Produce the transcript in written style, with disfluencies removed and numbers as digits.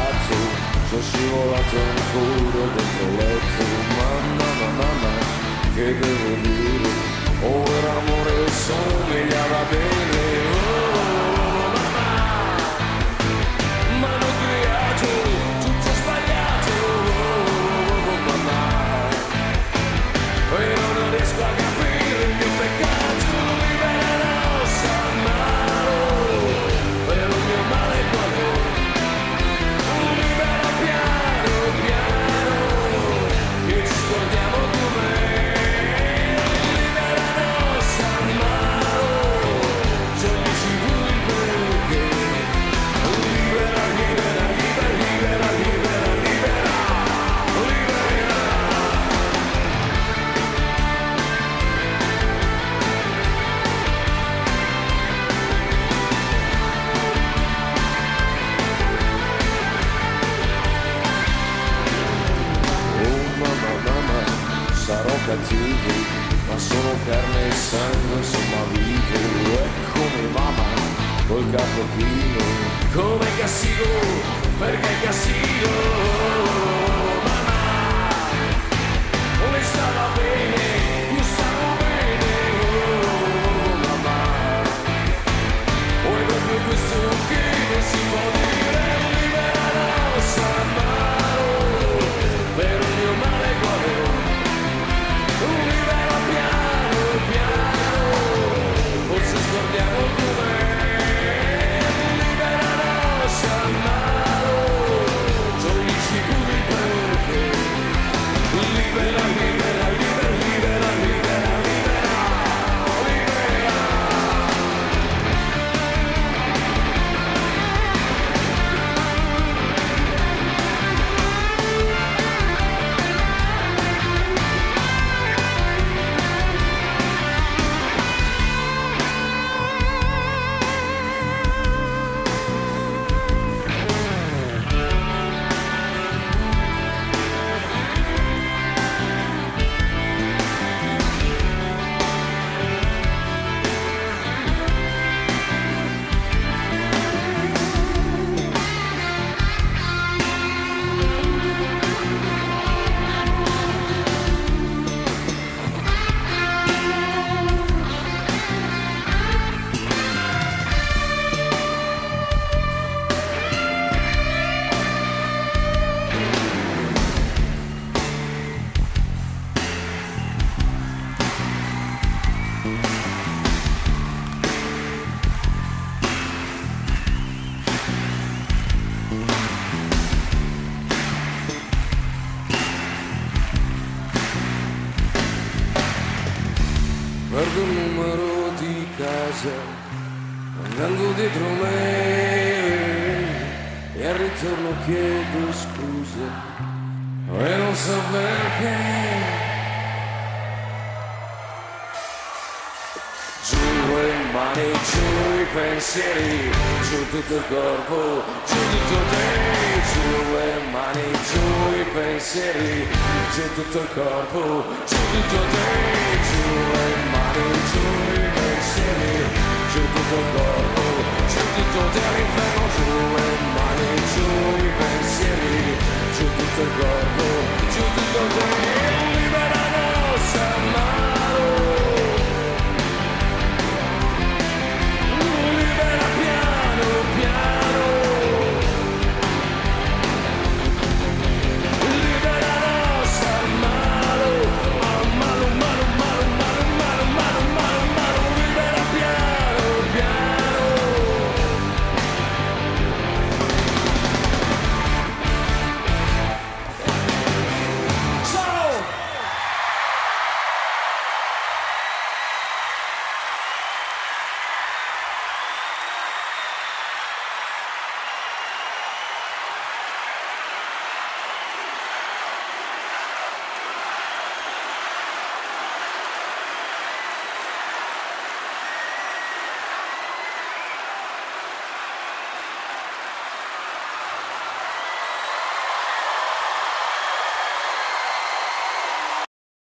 ragazzo, sono scivolato ancora dentro il letto. Mamma, che devo dire? Oh, era amore, somigliava bene. Oh, mamma, m'hanno creato, tutto sbagliato. Oh, mamma, però non riesco a capire il mio peccato. Libera rossa, mano, per il mio male qual è? Libera piano, piano, che ci scordiamo com'è. Libera rossa, mano, sogni sicuri perché. Libera, libera, libera, libera, libera, libera, libera. Oh mamma, sarò cattivo, ma sono carne e sangue, insomma vivo. E come mamma, col capo chino, come castigo, perché castigo. Mamma, le stava bene, io stavo bene. Oh mamma, vuoi proprio questo che non si può dire. Libera rossa, mano, per il mio male qual è? Libera piano, piano, forse scordiamo com'è. Libera rossa, mano, sogni sicuri perché. Libera, libera, libera, libera, libera, libera, libera. Guardo il numero di casa andando dietro me e al ritorno chiedo scusa e non so perché. Giù le mani, giù i pensieri, giù tutto il corpo, giù tutto te. Giù le mani, giù i pensieri, giù tutto il corpo, giù tutto te. Giù le mani, giù i pensieri, giù tutto il corpo, giù tutto te all'inferno. Giù le mani, giù